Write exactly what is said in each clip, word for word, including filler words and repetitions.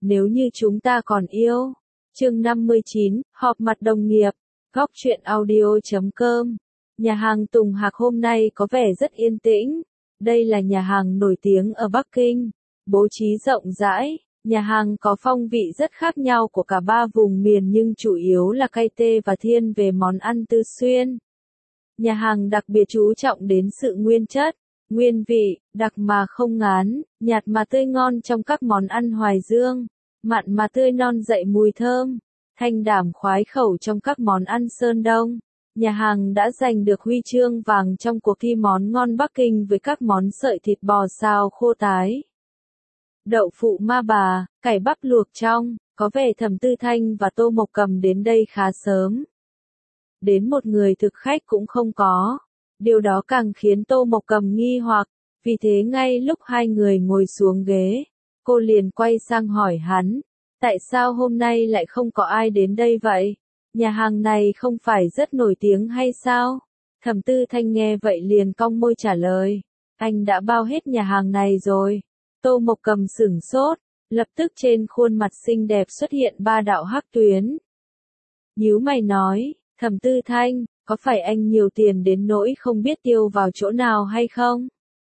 nếu như chúng ta còn yêu. Chương năm mươi chín, họp mặt đồng nghiệp. Góc truyện audio chấm com. Nhà hàng Tùng Hạc hôm nay có vẻ rất yên tĩnh. Đây là nhà hàng nổi tiếng ở Bắc Kinh, bố trí rộng rãi. Nhà hàng có phong vị rất khác nhau của cả ba vùng miền nhưng chủ yếu là cay tê và thiên về món ăn Tư Xuyên. Nhà hàng đặc biệt chú trọng đến sự nguyên chất, nguyên vị, đặc mà không ngán, nhạt mà tươi ngon trong các món ăn Hoài Dương, mặn mà tươi non dậy mùi thơm, thanh đảm khoái khẩu trong các món ăn Sơn Đông. Nhà hàng đã giành được huy chương vàng trong cuộc thi món ngon Bắc Kinh với các món sợi thịt bò xào khô tái, đậu phụ ma bà, cải bắp luộc trong. Có vẻ Thẩm Tư Thanh và Tô Mộc Cầm đến đây khá sớm. Đến một người thực khách cũng không có. Điều đó càng khiến Tô Mộc Cầm nghi hoặc, vì thế ngay lúc hai người ngồi xuống ghế, cô liền quay sang hỏi hắn, tại sao hôm nay lại không có ai đến đây vậy? Nhà hàng này không phải rất nổi tiếng hay sao? Thẩm Tư Thanh nghe vậy liền cong môi trả lời, anh đã bao hết nhà hàng này rồi. Tô Mộc Cầm sửng sốt, lập tức trên khuôn mặt xinh đẹp xuất hiện ba đạo hắc tuyến. Nhíu mày nói, Thẩm Tư Thanh, có phải anh nhiều tiền đến nỗi không biết tiêu vào chỗ nào hay không?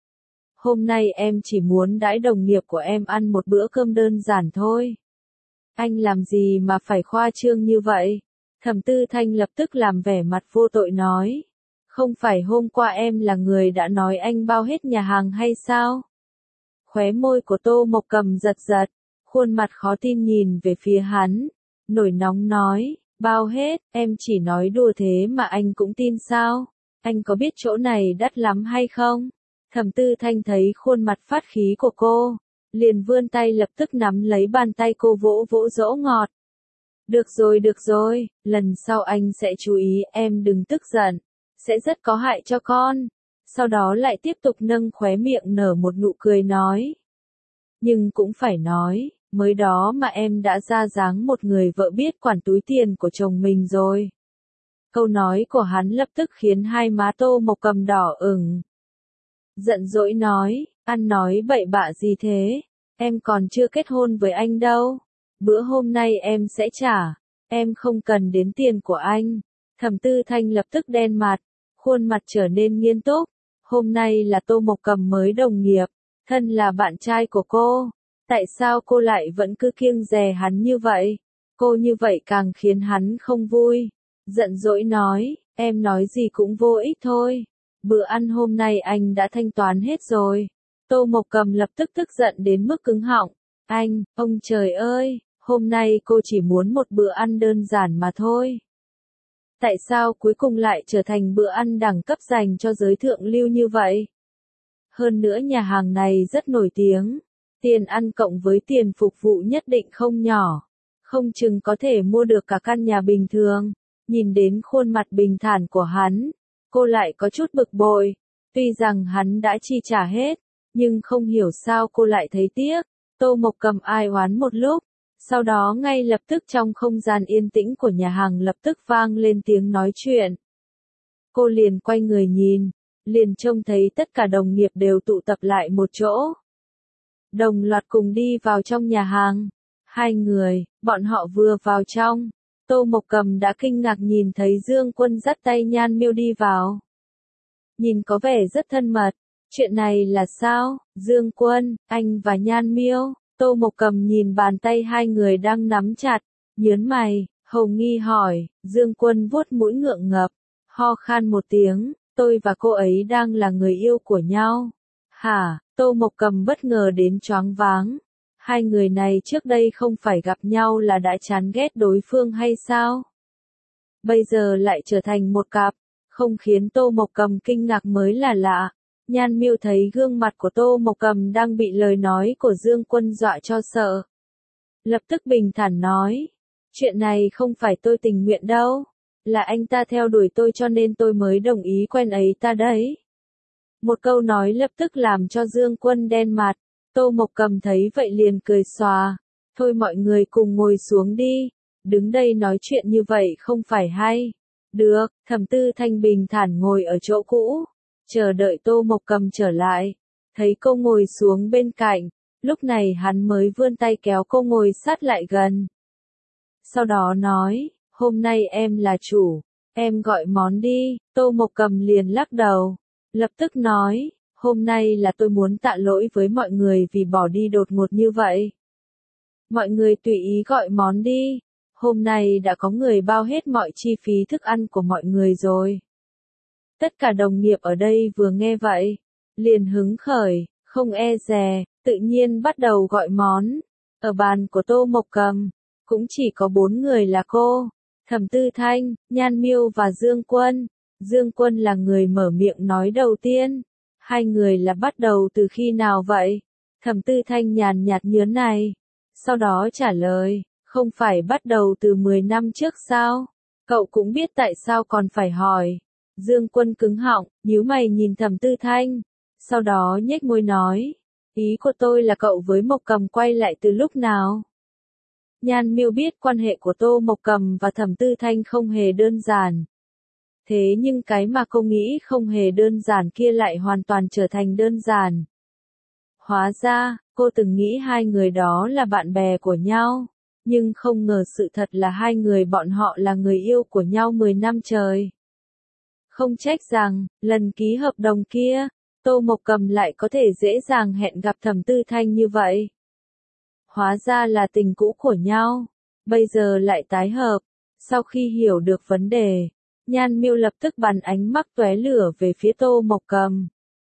Hôm nay em chỉ muốn đãi đồng nghiệp của em ăn một bữa cơm đơn giản thôi. Anh làm gì mà phải khoa trương như vậy? Thẩm Tư Thanh lập tức làm vẻ mặt vô tội nói, không phải hôm qua em là người đã nói anh bao hết nhà hàng hay sao? Khóe môi của Tô Mộc Cầm giật giật, khuôn mặt khó tin nhìn về phía hắn, nổi nóng nói, bao hết, em chỉ nói đùa thế mà anh cũng tin sao? Anh có biết chỗ này đắt lắm hay không? Thẩm Tư Thanh thấy khuôn mặt phát khí của cô, liền vươn tay lập tức nắm lấy bàn tay cô vỗ vỗ dỗ ngọt. Được rồi được rồi, lần sau anh sẽ chú ý, em đừng tức giận, sẽ rất có hại cho con. Sau đó lại tiếp tục nâng khóe miệng nở một nụ cười nói. Nhưng cũng phải nói, mới đó mà em đã ra dáng một người vợ biết quản túi tiền của chồng mình rồi. Câu nói của hắn lập tức khiến hai má Tô Mộc Cầm đỏ ửng. Giận dỗi nói, ăn nói bậy bạ gì thế, em còn chưa kết hôn với anh đâu. Bữa hôm nay em sẽ trả, em không cần đến tiền của anh. Thẩm Tư Thanh lập tức đen mặt, khuôn mặt trở nên nghiêm túc. Hôm nay là Tô Mộc Cầm mới đồng nghiệp, thân là bạn trai của cô. Tại sao cô lại vẫn cứ kiêng dè hắn như vậy? Cô như vậy càng khiến hắn không vui. Giận dỗi nói, em nói gì cũng vô ích thôi. Bữa ăn hôm nay anh đã thanh toán hết rồi. Tô Mộc Cầm lập tức tức giận đến mức cứng họng. Anh, ông trời ơi, hôm nay cô chỉ muốn một bữa ăn đơn giản mà thôi. Tại sao cuối cùng lại trở thành bữa ăn đẳng cấp dành cho giới thượng lưu như vậy? Hơn nữa nhà hàng này rất nổi tiếng. Tiền ăn cộng với tiền phục vụ nhất định không nhỏ. Không chừng có thể mua được cả căn nhà bình thường. Nhìn đến khuôn mặt bình thản của hắn, cô lại có chút bực bội. Tuy rằng hắn đã chi trả hết, nhưng không hiểu sao cô lại thấy tiếc. Tô Mộc Cầm ai oán một lúc. Sau đó ngay lập tức trong không gian yên tĩnh của nhà hàng lập tức vang lên tiếng nói chuyện. Cô liền quay người nhìn, liền trông thấy tất cả đồng nghiệp đều tụ tập lại một chỗ. Đồng loạt cùng đi vào trong nhà hàng. Hai người, bọn họ vừa vào trong. Tô Mộc Cầm đã kinh ngạc nhìn thấy Dương Quân dắt tay Nhan Miêu đi vào. Nhìn có vẻ rất thân mật. Chuyện này là sao? Dương Quân, anh và Nhan Miêu. Tô Mộc Cầm nhìn bàn tay hai người đang nắm chặt, nhớn mày, hầu nghi hỏi. Dương Quân vuốt mũi ngượng ngập, ho khan một tiếng, tôi và cô ấy đang là người yêu của nhau. Hả? Tô Mộc Cầm bất ngờ đến choáng váng. Hai người này trước đây không phải gặp nhau là đã chán ghét đối phương hay sao? Bây giờ lại trở thành một cặp, không khiến Tô Mộc Cầm kinh ngạc mới là lạ. Nhan Miêu thấy gương mặt của Tô Mộc Cầm đang bị lời nói của Dương Quân dọa cho sợ. Lập tức bình thản nói, chuyện này không phải tôi tình nguyện đâu, là anh ta theo đuổi tôi cho nên tôi mới đồng ý quen ấy ta đấy. Một câu nói lập tức làm cho Dương Quân đen mặt, Tô Mộc Cầm thấy vậy liền cười xòa, thôi mọi người cùng ngồi xuống đi, đứng đây nói chuyện như vậy không phải hay. Được, Thẩm Tư Thanh bình thản ngồi ở chỗ cũ. Chờ đợi Tô Mộc Cầm trở lại, thấy cô ngồi xuống bên cạnh, Lúc này hắn mới vươn tay kéo cô ngồi sát lại gần. Sau đó nói, hôm nay em là chủ, em gọi món đi. Tô Mộc Cầm liền lắc đầu, lập tức nói, hôm nay là tôi muốn tạ lỗi với mọi người vì bỏ đi đột ngột như vậy. Mọi người tùy ý gọi món đi, hôm nay đã có người bao hết mọi chi phí thức ăn của mọi người rồi. Tất cả đồng nghiệp ở đây vừa nghe vậy, liền hứng khởi, không e dè, tự nhiên bắt đầu gọi món. Ở bàn của Tô Mộc Cầm, cũng chỉ có bốn người là cô, Thẩm Tư Thanh, Nhan Miêu và Dương Quân. Dương Quân là người mở miệng nói đầu tiên. Hai người là bắt đầu từ khi nào vậy? Thẩm Tư Thanh nhàn nhạt nhớn này. Sau đó trả lời, không phải bắt đầu từ mười năm trước sao? Cậu cũng biết tại sao còn phải hỏi. Dương Quân cứng họng, nhíu mày nhìn Thẩm Tư Thanh. Sau đó nhếch môi nói, ý của tôi là cậu với Mộc Cầm quay lại từ lúc nào? Nhan Miêu biết quan hệ của Tô Mộc Cầm và Thẩm Tư Thanh không hề đơn giản. Thế nhưng cái mà cô nghĩ không hề đơn giản kia lại hoàn toàn trở thành đơn giản. Hóa ra, cô từng nghĩ hai người đó là bạn bè của nhau, nhưng không ngờ sự thật là hai người bọn họ là người yêu của nhau mười năm trời. Không trách rằng, lần ký hợp đồng kia, Tô Mộc Cầm lại có thể dễ dàng hẹn gặp Thẩm Tư Thanh như vậy. Hóa ra là tình cũ của nhau, bây giờ lại tái hợp. Sau khi hiểu được vấn đề, Nhan Miêu lập tức bắn ánh mắt tóe lửa về phía Tô Mộc Cầm.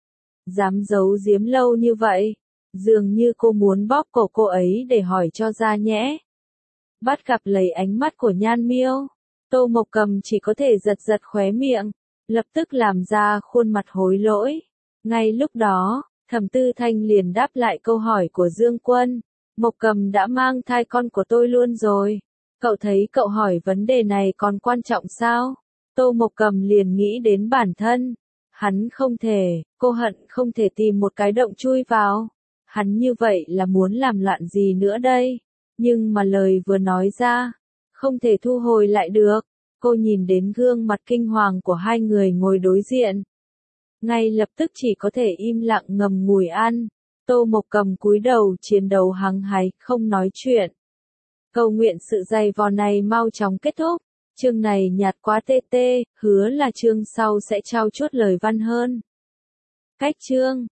Dám giấu giếm lâu như vậy, dường như cô muốn bóp cổ cô ấy để hỏi cho ra nhẽ. Bắt gặp lấy ánh mắt của Nhan Miêu, Tô Mộc Cầm chỉ có thể giật giật khóe miệng, lập tức làm ra khuôn mặt hối lỗi. Ngay lúc đó, Thẩm Tư Thanh liền đáp lại câu hỏi của Dương Quân. Mộc Cầm đã mang thai con của tôi luôn rồi. Cậu thấy cậu hỏi vấn đề này còn quan trọng sao? Tô Mộc Cầm liền nghĩ đến bản thân. Hắn không thể, cô hận không thể tìm một cái động chui vào. Hắn như vậy là muốn làm loạn gì nữa đây? Nhưng mà lời vừa nói ra, không thể thu hồi lại được. Cô nhìn đến gương mặt kinh hoàng của hai người ngồi đối diện. Ngay lập tức chỉ có thể im lặng ngầm ngùi ăn. Tô Mộc Cầm cúi đầu chiến đấu hăng hái, không nói chuyện. Cầu nguyện sự dày vò này mau chóng kết thúc. Chương này nhạt quá tê tê, hứa là chương sau sẽ trau chuốt lời văn hơn. Cách chương